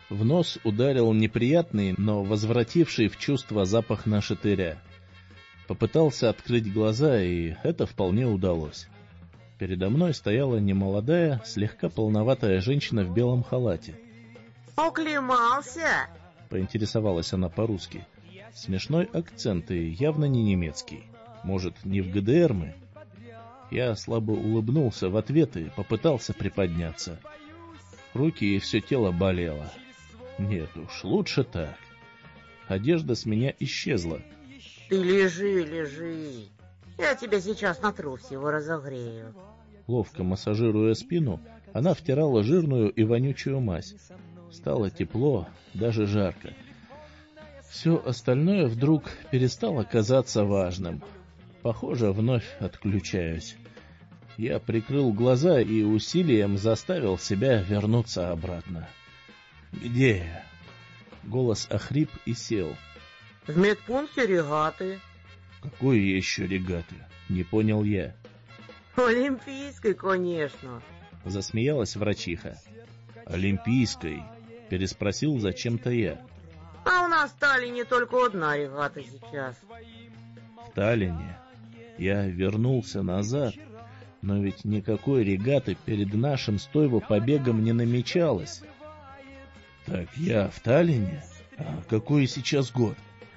В нос ударил неприятный, но возвративший в чувство запах нашатыря. Попытался открыть глаза, и это вполне удалось. Передо мной стояла немолодая, слегка полноватая женщина в белом халате. «Оклемался?» — поинтересовалась она по-русски. Смешной акцент и явно не немецкий. Может, не в ГДР мы? Я слабо улыбнулся в ответ и попытался приподняться. Руки и все тело болело. Нет уж, лучше так. Одежда с меня исчезла. «Ты лежи, лежи. Я тебя сейчас натру всего разогрею». Ловко массажируя спину, она втирала жирную и вонючую мазь. Стало тепло, даже жарко. Все остальное вдруг перестало казаться важным. Похоже, вновь отключаюсь. Я прикрыл глаза и усилием заставил себя вернуться обратно. «Где я?» Голос охрип и сел. «В медпункте регаты». «Какой еще регаты?» Не понял я. «Олимпийской, конечно», — засмеялась врачиха. «Олимпийской?» — переспросил зачем-то я. «А у нас в Таллине только одна регата сейчас». «В Таллине?» Я вернулся назад, но ведь никакой регаты перед нашим с Тойво побегом не намечалось. Так я в Таллине? А какой сейчас год?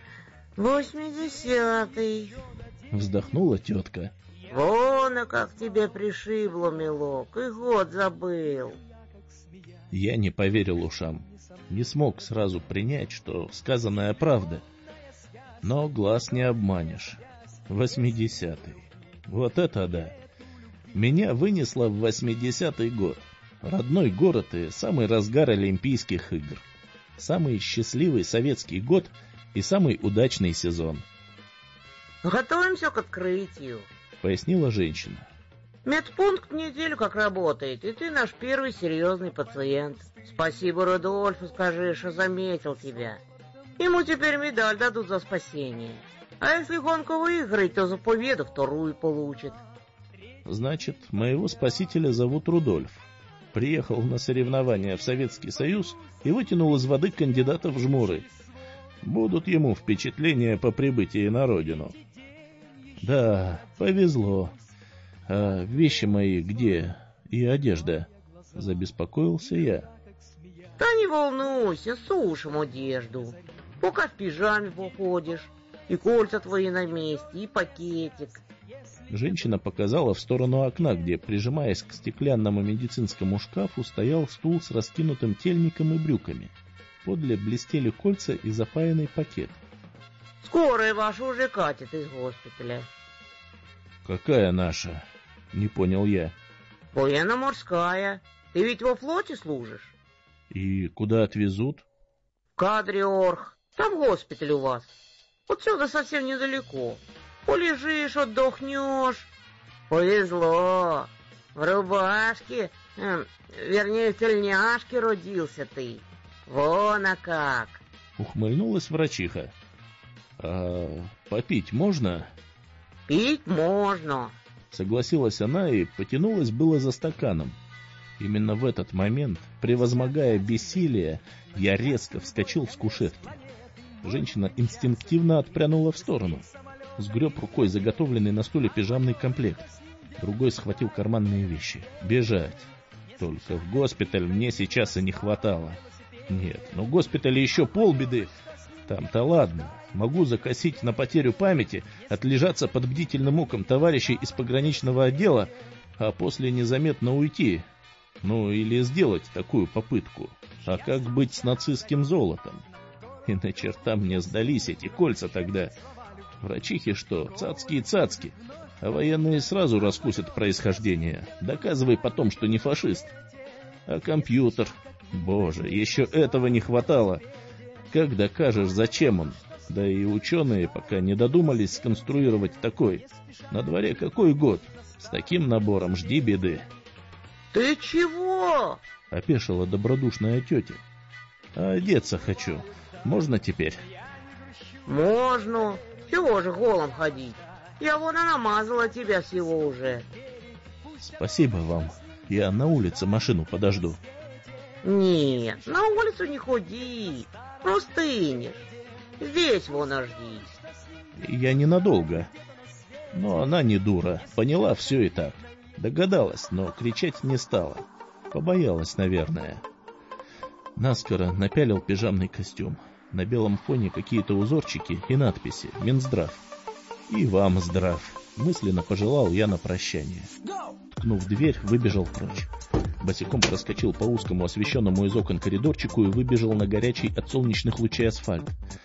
80-й. Вздохнула тетка. Вон, а как тебе пришибло, милок, и год забыл. Я не поверил ушам. Не смог сразу принять, что сказанная правда. Но глаз не обманешь. 80-й. Вот это да. Меня вынесло в 80-й год. Родной город и самый разгар Олимпийских игр. Самый счастливый советский год и самый удачный сезон. «Готовимся к открытию», — пояснила женщина. «Медпункт неделю как работает, и ты наш первый серьезный пациент. Спасибо Рудольфу скажи, что заметил тебя. Ему теперь медаль дадут за спасение. А если гонку выиграет, то за победу вторую получит». Значит, моего спасителя зовут Рудольф. Приехал на соревнования в Советский Союз и вытянул из воды кандидата в жмуры. Будут ему впечатления по прибытии на родину. Да, повезло. А вещи мои где? И одежда? Забеспокоился я. «Да не волнуйся, сушим одежду. Пока в пижаме походишь. И кольца твои на месте, и пакетик». Женщина показала в сторону окна, где, прижимаясь к стеклянному медицинскому шкафу, стоял стул с раскинутым тельником и брюками. Подле блестели кольца и запаянный пакет. «Скорая ваша уже катит из госпиталя». «Какая наша?» — не понял я. «Военно-морская. Ты ведь во флоте служишь?» «И куда отвезут?» «В Кадриорг. Там госпиталь у вас. Отсюда совсем недалеко. Полежишь, отдохнешь. Повезло. В рубашке, вернее, в тельняшке родился ты. Вон, а как!» Ухмыльнулась врачиха. «А попить можно?» «Пить можно», — согласилась она и потянулась было за стаканом. Именно в этот момент, превозмогая бессилие, я резко вскочил с кушетки. Женщина инстинктивно отпрянула в сторону. Сгреб рукой заготовленный на стуле пижамный комплект. Другой схватил карманные вещи. Бежать. Только в госпиталь мне сейчас и не хватало. Нет, но в госпитале еще полбеды. Там-то ладно. Могу закосить на потерю памяти, отлежаться под бдительным оком товарищей из пограничного отдела, а после незаметно уйти. Ну, или сделать такую попытку. А как быть с нацистским золотом? И на черта мне сдались эти кольца тогда. Врачихи что, цацки, а военные сразу раскусят происхождение. Доказывай потом, что не фашист. А компьютер? Боже, еще этого не хватало. Как докажешь, зачем он? Да и ученые пока не додумались сконструировать такой. На дворе какой год? С таким набором жди беды. «Ты чего?» — опешила добродушная тетя. «А одеться хочу. Можно теперь?» «Можно. Чего же голым ходить? Я вон и намазала тебя всего уже». «Спасибо вам. Я на улице машину подожду». Нет, на улицу не ходи, простынешь. Здесь вон жди. Я ненадолго. Но она не дура, поняла все и так. Догадалась, но кричать не стала. Побоялась, наверное. Наскоро напялил пижамный костюм. На белом фоне какие-то узорчики и надписи «Минздрав». «И вам здрав», мысленно пожелал я на прощание. Ткнув дверь, выбежал прочь. Босиком проскочил по узкому, освещенному из окон коридорчику и выбежал на горячий от солнечных лучей асфальт.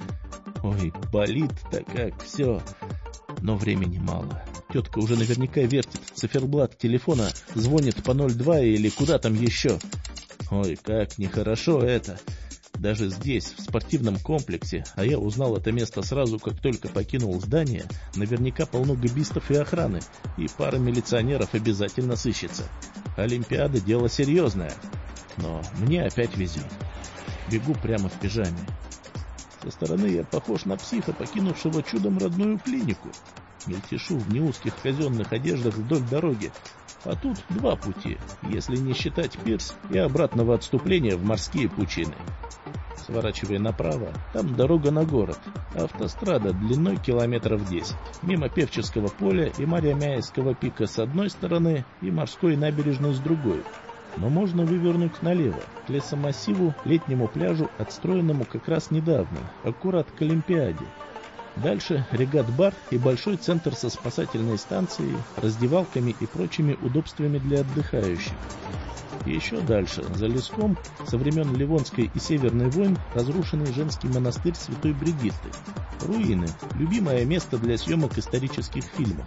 Ой, болит-то как все. Но времени мало. Тетка уже наверняка вертит циферблат телефона, звонит по 02 или куда там еще. Ой, как нехорошо это. Даже здесь, в спортивном комплексе, а я узнал это место сразу, как только покинул здание, наверняка полно габистов и охраны, и пара милиционеров обязательно сыщется. Олимпиада — дело серьезное. Но мне опять везет. Бегу прямо в пижаме. Со стороны я похож на психа, покинувшего чудом родную клинику. Мельтешу в неузких казенных одеждах вдоль дороги. А тут два пути, если не считать пирс и обратного отступления в морские пучины. Сворачивая направо, там дорога на город. Автострада длиной километров 10. Мимо Певческого поля и Мариамяевского пика с одной стороны и морской набережной с другой. Но можно вывернуть налево, к лесомассиву, летнему пляжу, отстроенному как раз недавно, аккурат к Олимпиаде. Дальше регат-бар и большой центр со спасательной станцией, раздевалками и прочими удобствами для отдыхающих. И еще дальше, за леском, со времен Ливонской и Северной войн, разрушенный женский монастырь Святой Бригитты. Руины – любимое место для съемок исторических фильмов.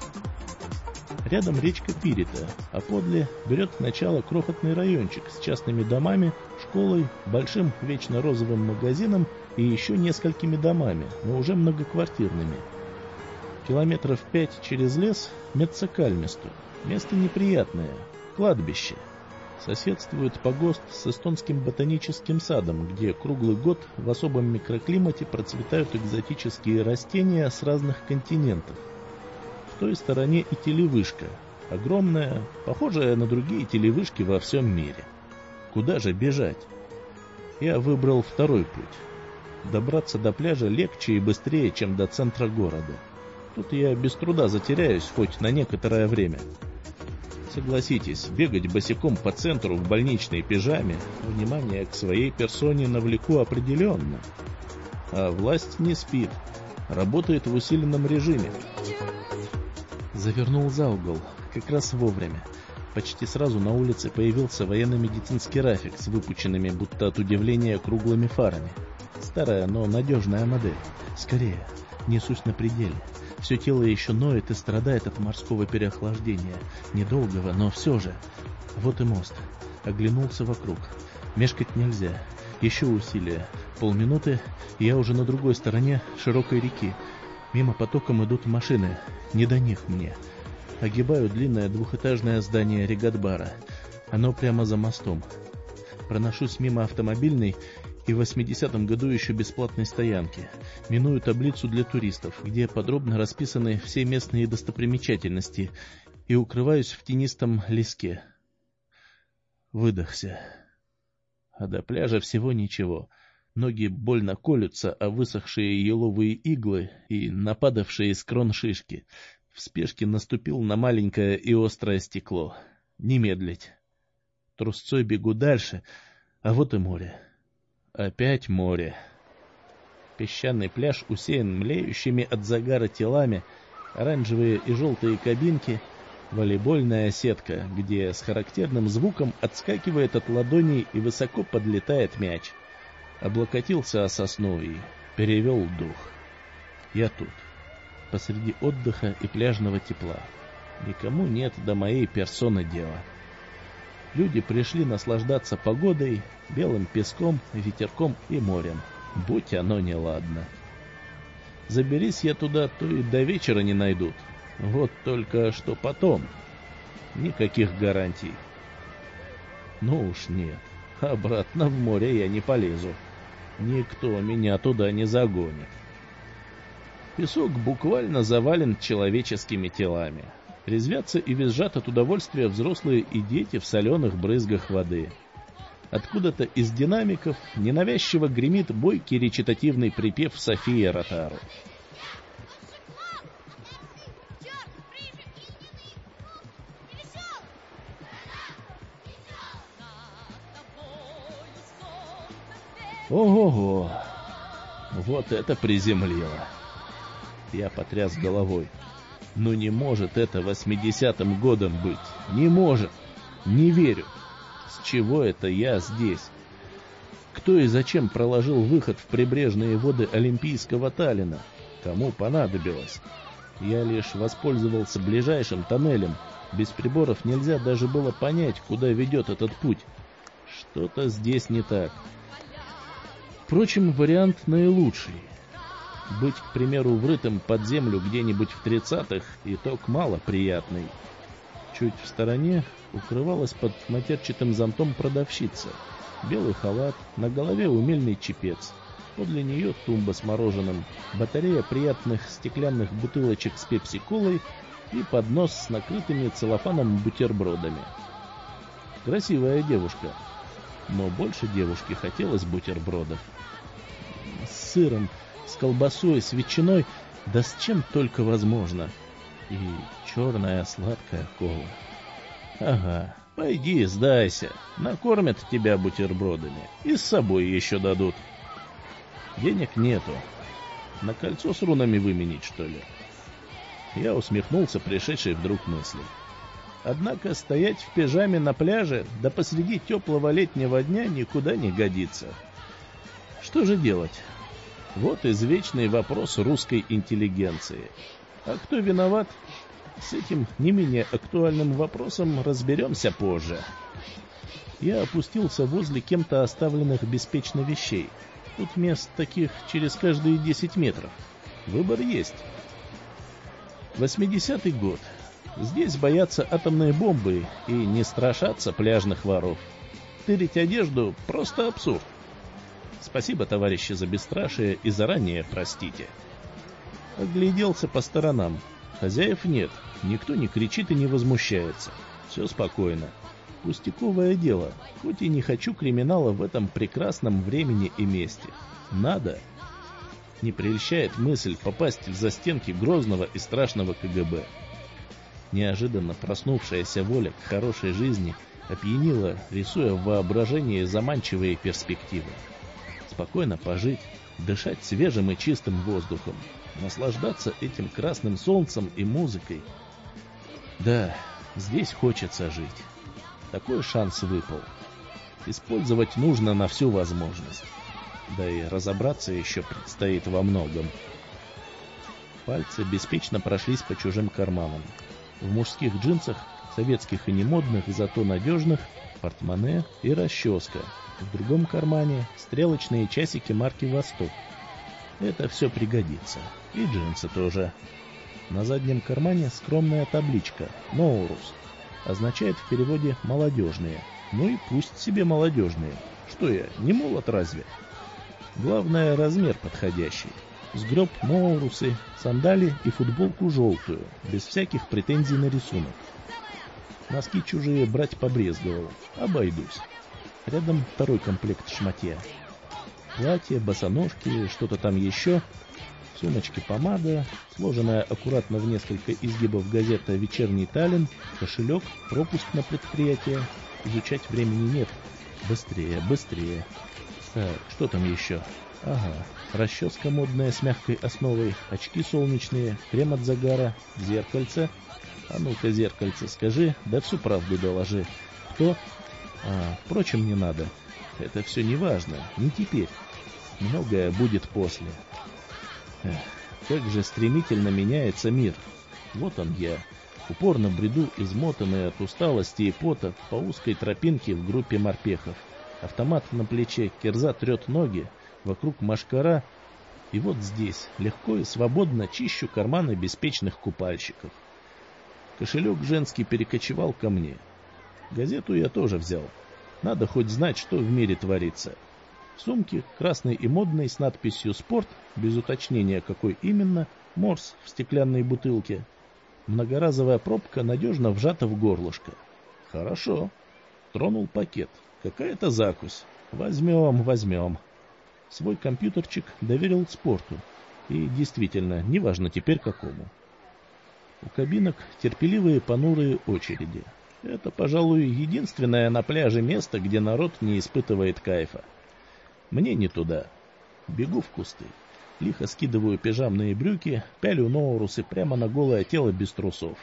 Рядом речка Пирита, а подле берет начало крохотный райончик с частными домами, школой, большим вечно розовым магазином и еще несколькими домами, но уже многоквартирными. Километров 5 через лес – Меццакальместу. Место неприятное – кладбище. Соседствует погост с эстонским ботаническим садом, где круглый год в особом микроклимате процветают экзотические растения с разных континентов. В той стороне и телевышка, огромная, похожая на другие телевышки во всем мире. Куда же бежать? Я выбрал второй путь. Добраться до пляжа легче и быстрее, чем до центра города. Тут я без труда затеряюсь хоть на некоторое время. Согласитесь, бегать босиком по центру в больничной пижаме, внимание к своей персоне навлеку определенно. А власть не спит, работает в усиленном режиме. Завернул за угол, как раз вовремя. Почти сразу на улице появился военно-медицинский рафик с выпученными, будто от удивления, круглыми фарами. Старая, но надежная модель. Скорее, несусь на пределе. Все тело еще ноет и страдает от морского переохлаждения. Недолгого, но все же. Вот и мост. Оглянулся вокруг. Мешкать нельзя. Еще усилия. Полминуты, и я уже на другой стороне широкой реки. Мимо потоком идут машины. Не до них мне. Огибаю длинное двухэтажное здание регат-бара. Оно прямо за мостом. Проношусь мимо автомобильной и в 80-м году еще бесплатной стоянки. Миную таблицу для туристов, где подробно расписаны все местные достопримечательности, и укрываюсь в тенистом леске. Выдохся. А до пляжа всего ничего. Ноги больно колются, а высохшие еловые иглы и нападавшие из крон шишки. В спешке наступил на маленькое и острое стекло. Не медлить. Трусцой бегу дальше, а вот и море. Опять море. Песчаный пляж усеян млеющими от загара телами, оранжевые и желтые кабинки, волейбольная сетка, где с характерным звуком отскакивает от ладоней и высоко подлетает мяч. Облокотился о сосну и перевел дух. Я тут, посреди отдыха и пляжного тепла. Никому нет до моей персоны дела. Люди пришли наслаждаться погодой, белым песком, ветерком и морем. Будь оно неладно. Заберись я туда, то и до вечера не найдут. Вот только что потом. Никаких гарантий. Ну уж нет. Обратно в море я не полезу. Никто меня туда не загонит. Песок буквально завален человеческими телами. Резвятся и визжат от удовольствия взрослые и дети в соленых брызгах воды. Откуда-то из динамиков ненавязчиво гремит бойкий речитативный припев Софии Ротару. Ого-го! Вот это приземлило! Я потряс головой. Ну не может это 80-м годом быть! Не может! Не верю! С чего это я здесь? Кто и зачем проложил выход в прибрежные воды Олимпийского Таллина? Кому понадобилось? Я лишь воспользовался ближайшим тоннелем. Без приборов нельзя даже было понять, куда ведет этот путь. Что-то здесь не так. Впрочем, вариант наилучший. Быть, к примеру, врытым под землю где-нибудь в 30-х итог мало приятный. Чуть в стороне укрывалась под матерчатым зонтом продавщица. Белый халат, на голове умельный чепец. Подле нее тумба с мороженым, батарея приятных стеклянных бутылочек с пепси-колой и поднос с накрытыми целлофаном бутербродами. Красивая девушка, но больше девушке хотелось бутербродов. С сыром, с колбасой, с ветчиной, да с чем только возможно. И черная сладкая кола. Ага, пойди, сдайся, накормят тебя бутербродами и с собой еще дадут. Денег нету. На кольцо с рунами выменить, что ли? Я усмехнулся пришедшей вдруг мысли. Однако стоять в пижаме на пляже, да посреди теплого летнего дня никуда не годится. Что же делать? Вот извечный вопрос русской интеллигенции. А кто виноват? С этим не менее актуальным вопросом разберемся позже. Я опустился возле кем-то оставленных беспечно вещей. Тут мест таких через каждые 10 метров. Выбор есть. 80-й год. Здесь боятся атомной бомбы и не страшатся пляжных воров. Тырить одежду — просто абсурд. Спасибо, товарищи, за бесстрашие и заранее простите. Огляделся по сторонам. Хозяев нет, никто не кричит и не возмущается. Все спокойно. Пустяковое дело, хоть и не хочу криминала в этом прекрасном времени и месте. Надо. Не прельщает мысль попасть в застенки грозного и страшного КГБ. Неожиданно проснувшаяся воля к хорошей жизни опьянила, рисуя в воображении заманчивые перспективы. Спокойно пожить, дышать свежим и чистым воздухом, наслаждаться этим красным солнцем и музыкой. Да, здесь хочется жить. Такой шанс выпал. Использовать нужно на всю возможность. Да и разобраться еще предстоит во многом. Пальцы беспечно прошлись по чужим карманам. В мужских джинсах, советских и немодных, зато надежных, портмоне и расческа. В другом кармане стрелочные часики марки «Восток». Это все пригодится. И джинсы тоже. На заднем кармане скромная табличка «Ноурус». Означает в переводе «молодежные». Ну и пусть себе молодежные. Что я, не молод разве? Главное, размер подходящий. Сгреб ноурусы, сандали и футболку желтую, без всяких претензий на рисунок. Носки чужие брать побрезговал. Обойдусь. Рядом второй комплект шматья. Платье, босоножки, что-то там еще. Сумочки, помада, сложенная аккуратно в несколько изгибов газета «Вечерний Таллин», кошелек, пропуск на предприятие. Изучать времени нет. Быстрее, быстрее. Так, что там еще? Ага, расческа модная с мягкой основой, очки солнечные, крем от загара, зеркальце. А ну-ка, зеркальце, скажи, да всю правду доложи. Кто? Впрочем, не надо. Это все не важно, не теперь. Многое будет после. Эх, как же стремительно меняется мир. Вот он я, упорно бреду, измотанный от усталости и пота, по узкой тропинке в группе морпехов. Автомат на плече, кирза трет ноги, вокруг мошкара. И вот здесь, легко и свободно чищу карманы беспечных купальщиков. Кошелек женский перекочевал ко мне. Газету я тоже взял. Надо хоть знать, что в мире творится. В сумке, красной и модной, с надписью «Спорт», без уточнения какой именно, морс в стеклянной бутылке. Многоразовая пробка надежно вжата в горлышко. Хорошо. Тронул пакет. Какая-то закусь. Возьмем. Свой компьютерчик доверил спорту. И действительно, неважно теперь какому. У кабинок терпеливые понурые очереди. Это, пожалуй, единственное на пляже место, где народ не испытывает кайфа. Мне не туда. Бегу в кусты. Лихо скидываю пижамные брюки, пялю ноурусы прямо на голое тело без трусов.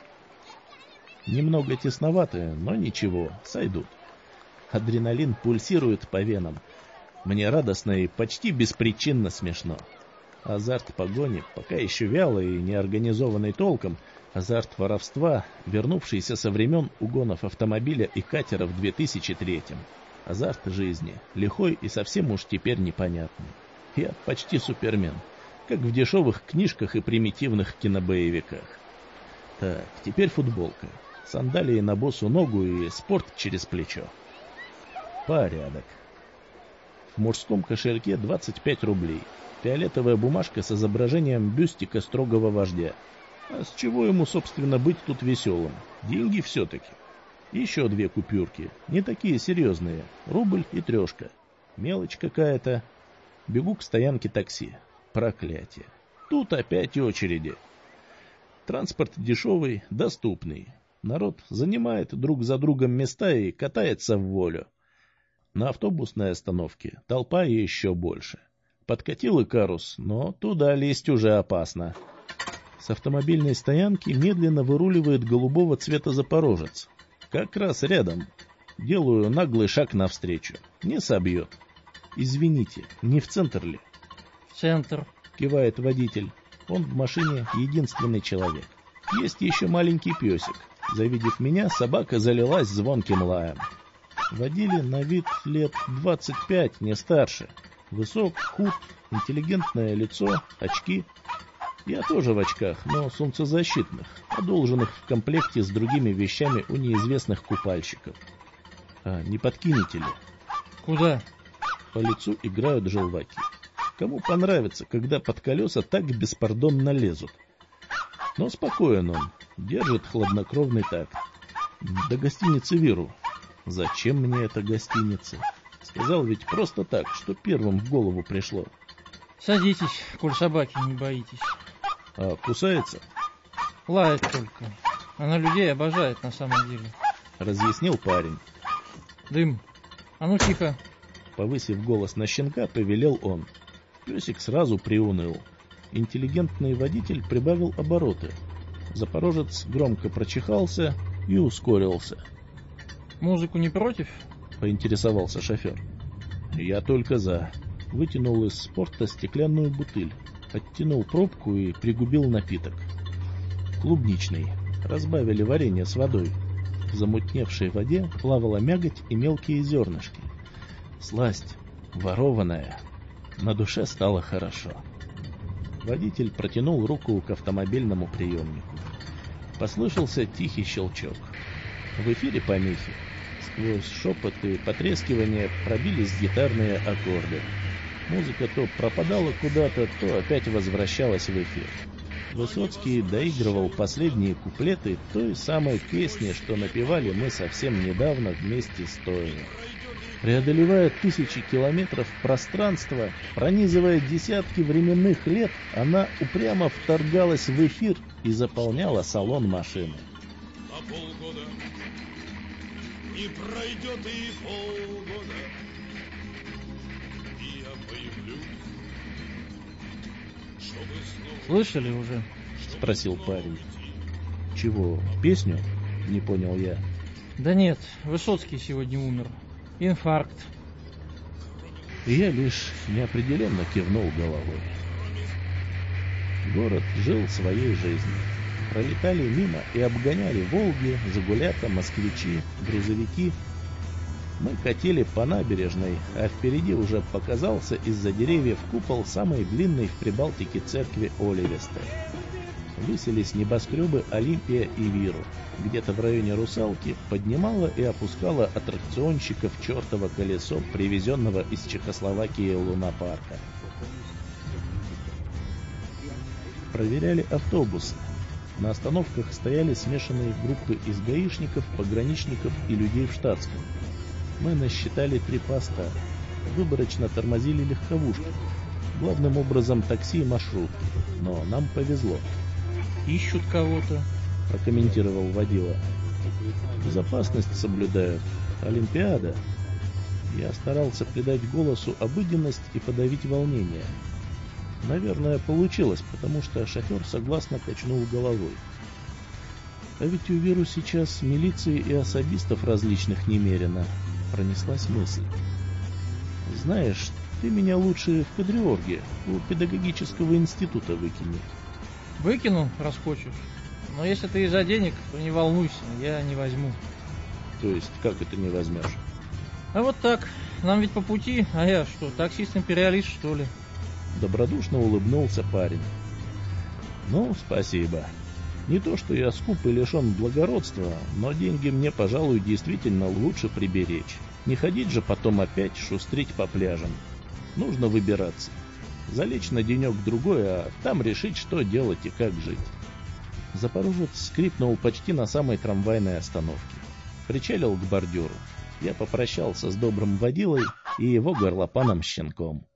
Немного тесноватые, но ничего, сойдут. Адреналин пульсирует по венам. Мне радостно и почти беспричинно смешно. Азарт погони, пока еще вялый и неорганизованный толком, азарт воровства, вернувшийся со времен угонов автомобиля и катера в 2003-м. Азарт жизни, лихой и совсем уж теперь непонятный. Я почти супермен, как в дешевых книжках и примитивных кинобоевиках. Так, теперь футболка, сандалии на босу ногу и спорт через плечо. Порядок. В мужском кошельке 25 рублей. Фиолетовая бумажка с изображением бюстика строгого вождя. А с чего ему, собственно, быть тут веселым? Деньги все-таки. Еще 2 купюрки, не такие серьезные, рубль и 3. Мелочь какая-то. Бегу к стоянке такси. Проклятие. Тут опять очереди. Транспорт дешевый, доступный. Народ занимает друг за другом места и катается в волю. На автобусной остановке толпа еще больше. Подкатил Икарус, но туда лезть уже опасно. С автомобильной стоянки медленно выруливает голубого цвета запорожец. Как раз рядом. Делаю наглый шаг навстречу. Не собьет. «Извините, не в центр ли?» «В центр», — кивает водитель. Он в машине единственный человек. Есть еще маленький песик. Завидев меня, собака залилась звонким лаем. Водили на вид лет 25, не старше. Высок, худ, интеллигентное лицо, очки. Я тоже в очках, но солнцезащитных, одолженных в комплекте с другими вещами у неизвестных купальщиков. А не подкинете ли? «Куда?» По лицу играют желваки. Кому понравится, когда под колеса так беспардонно лезут? Но спокоен он, держит хладнокровный такт. До гостиницы Виру. Зачем мне эта гостиница? Сказал ведь просто так, что первым в голову пришло. «Садитесь, коль собаки не боитесь». А кусается? «Лает только. Она людей обожает на самом деле», — разъяснил парень. «Дым. А ну тихо». Повысив голос на щенка, повелел он. Песик сразу приуныл. Интеллигентный водитель прибавил обороты. Запорожец громко прочихался и ускорился. «Музыку не против?» — поинтересовался шофер. «Я только за». Вытянул из спорта стеклянную бутыль, оттянул пробку и пригубил напиток. Клубничный. Разбавили варенье с водой. В замутневшей воде плавала мякоть и мелкие зернышки. Сласть, ворованная. На душе стало хорошо. Водитель протянул руку к автомобильному приемнику. Послышался тихий щелчок. В эфире помехи. Сквозь шепот и потрескивание пробились гитарные аккорды. Музыка то пропадала куда-то, то опять возвращалась в эфир. Высоцкий доигрывал последние куплеты той самой песни, что напевали мы совсем недавно вместе с Тоиным. Преодолевая тысячи километров пространства, пронизывая десятки временных лет, она упрямо вторгалась в эфир и заполняла салон машины. А полгода не пройдет и полгода, и я появлюсь, чтобы снова... «Слышали уже?» — спросил парень. «Чего, песню?» — не понял я. «Да нет, Высоцкий сегодня умер. Инфаркт». И я лишь неопределенно кивнул головой. Город жил своей жизнью. Пролетали мимо и обгоняли «Волги», «Жигулята», «Москвичи», грузовики. Мы катили по набережной, а впереди уже показался из-за деревьев купол самой длинной в Прибалтике церкви Оливеста. Высились небоскребы Олимпия и Виру. Где-то в районе Русалки поднимало и опускало аттракционщиков чертово колесо, привезенного из Чехословакии лунопарка. Проверяли автобусы. На остановках стояли смешанные группы из гаишников, пограничников и людей в штатском. Мы насчитали 3 поста, выборочно тормозили легковушки, главным образом такси и маршрутки, но нам повезло. Ищут кого-то. Прокомментировал водила. Безопасность соблюдают. Олимпиада. Я старался придать голосу обыденность и подавить волнение. Наверное, получилось, потому что шофер согласно качнул головой. А ведь у Веру сейчас милиции и особистов различных немерено. Пронеслась мысль. Знаешь, ты меня лучше в Кадриорге, у педагогического института выкини. Выкину, раз хочешь. Но если ты из-за денег, то не волнуйся, я не возьму. То есть, как это не возьмешь? А вот так, нам ведь по пути, а я что, таксист-империалист, что ли? Добродушно улыбнулся парень. Ну, спасибо. Не то, что я скуп и лишен благородства, но деньги мне, пожалуй, действительно лучше приберечь. Не ходить же потом опять шустрить по пляжам. Нужно выбираться. Залечь на денек-другой, а там решить, что делать и как жить. Запорожец скрипнул почти на самой трамвайной остановке. Причалил к бордюру. Я попрощался с добрым водилой и его горлопаном-щенком.